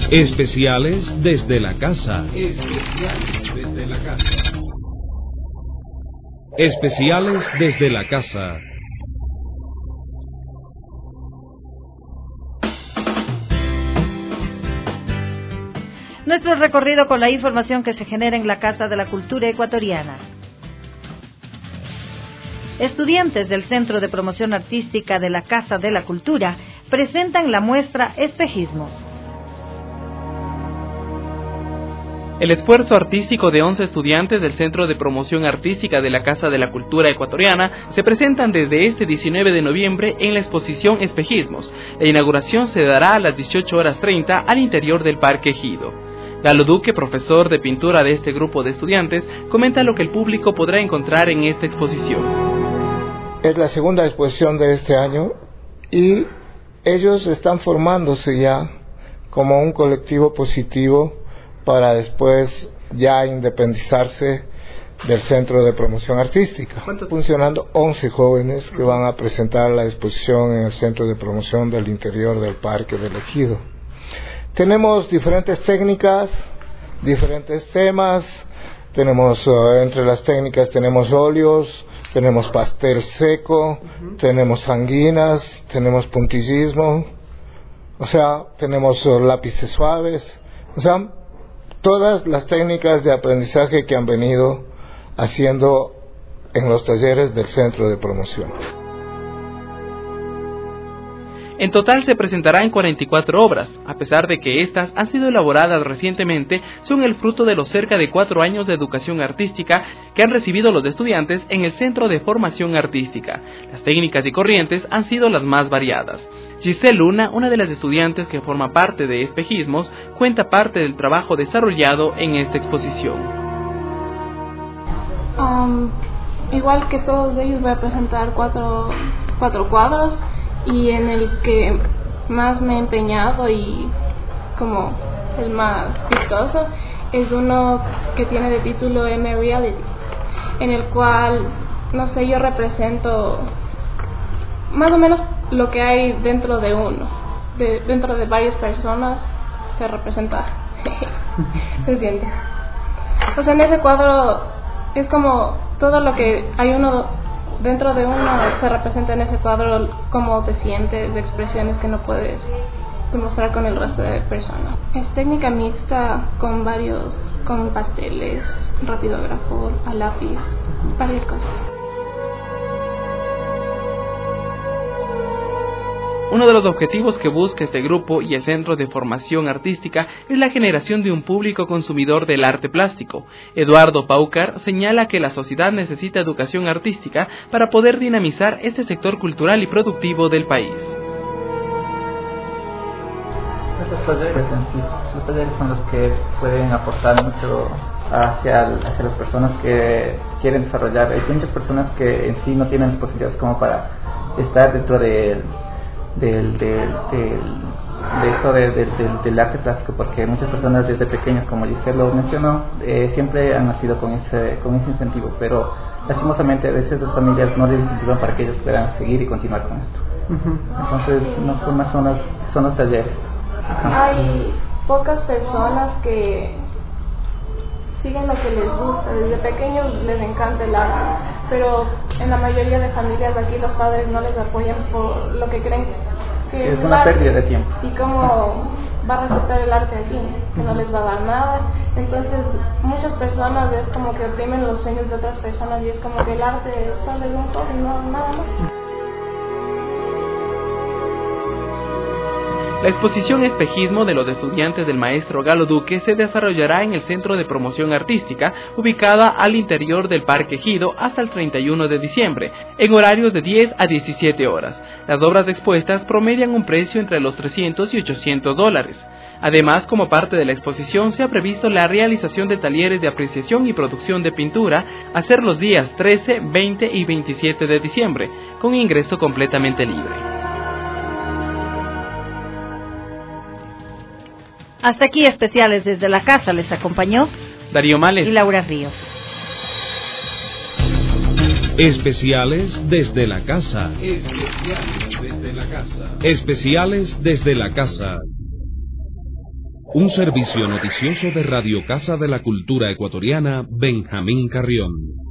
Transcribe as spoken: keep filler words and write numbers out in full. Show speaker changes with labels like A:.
A: Especiales desde la casa. Especiales desde la casa. Especiales desde la casa.
B: Nuestro recorrido con la información que se genera en la Casa de la Cultura Ecuatoriana. Estudiantes del Centro de Promoción Artística de la Casa de la Cultura presentan la muestra Espejismos.
C: El esfuerzo artístico de once estudiantes del Centro de Promoción Artística de la Casa de la Cultura Ecuatoriana se presentan desde este diecinueve de noviembre en la exposición Espejismos. La inauguración se dará a las dieciocho horas treinta al interior del Parque Ejido. Galo Duque, profesor de pintura de este grupo de estudiantes, comenta lo que el público podrá encontrar en esta exposición.
D: Es la segunda exposición de este año y ellos están formándose ya como un colectivo positivo para después ya independizarse del Centro de Promoción Artística. ¿Cuántos? Funcionando once jóvenes que van a presentar la exposición en el Centro de Promoción del Interior del Parque del Ejido. Tenemos diferentes técnicas, diferentes temas. Tenemos, uh, entre las técnicas tenemos óleos, tenemos pastel seco, uh-huh. tenemos sanguinas, tenemos puntillismo, o sea, tenemos uh, lápices suaves, o sea, todas las técnicas de aprendizaje que han venido haciendo en los talleres del Centro de Promoción.
C: En total se presentarán cuarenta y cuatro obras, a pesar de que estas han sido elaboradas recientemente, son el fruto de los cerca de cuatro años de educación artística que han recibido los estudiantes en el Centro de Formación Artística. Las técnicas y corrientes han sido las más variadas. Giselle Luna, una de las estudiantes que forma parte de Espejismos, cuenta parte del trabajo desarrollado en esta exposición.
E: Um, igual que todos ellos voy a presentar cuatro, cuatro cuadros, y en el que más me he empeñado y como el más vistoso es uno que tiene de título M Reality, en el cual, no sé, yo represento más o menos lo que hay dentro de uno, de, dentro de varias personas se representa. ¿Se siente? O sea, en ese cuadro es como todo lo que hay uno dentro de uno se representa en ese cuadro, cómo te sientes, de expresiones que no puedes demostrar con el resto de personas. Es técnica mixta con varios, con pasteles, rapidógrafo, a lápiz, varias cosas.
C: Uno de los objetivos que busca este grupo y el Centro de Formación Artística es la generación de un público consumidor del arte plástico. Eduardo Paucar señala que la sociedad necesita educación artística para poder dinamizar este sector cultural y productivo del país.
F: Los talleres en sí, los talleres son los que pueden aportar mucho hacia, hacia las personas que quieren desarrollar. Hay muchas personas que en sí no tienen las posibilidades como para estar dentro de Del, del, del, de esto de, de, del, del arte plástico, porque muchas personas desde pequeños, como Giselle lo mencionó, eh, siempre han nacido con ese, con ese incentivo, pero lastimosamente a veces las familias no les incentivan para que ellos puedan seguir y continuar con esto. Uh-huh. Entonces, no formas son los, son los talleres. Ajá.
E: Hay pocas personas que siguen lo que les gusta, desde pequeños les encanta el arte, pero en la mayoría de familias de aquí los padres no les apoyan por lo que creen que
F: es una pérdida de tiempo.
E: Y cómo va a resultar el arte aquí, que no les va a dar nada. Entonces muchas personas es como que oprimen los sueños de otras personas y es como que el arte solo es un hobby, no nada más.
C: La exposición Espejismo de los estudiantes del maestro Galo Duque se desarrollará en el Centro de Promoción Artística, ubicada al interior del Parque Ejido hasta el treinta y uno de diciembre, en horarios de diez a diecisiete horas. Las obras expuestas promedian un precio entre los trescientos y ochocientos dólares. Además, como parte de la exposición, se ha previsto la realización de talleres de apreciación y producción de pintura a ser los días trece, veinte y veintisiete de diciembre, con ingreso completamente libre.
B: Hasta aquí Especiales desde la Casa. Les acompañó
C: Darío Males
B: y Laura Ríos.
A: Especiales desde la Casa. Especiales desde la Casa. Especiales desde la Casa.
G: Un servicio noticioso de Radio Casa de la Cultura Ecuatoriana, Benjamín Carrión.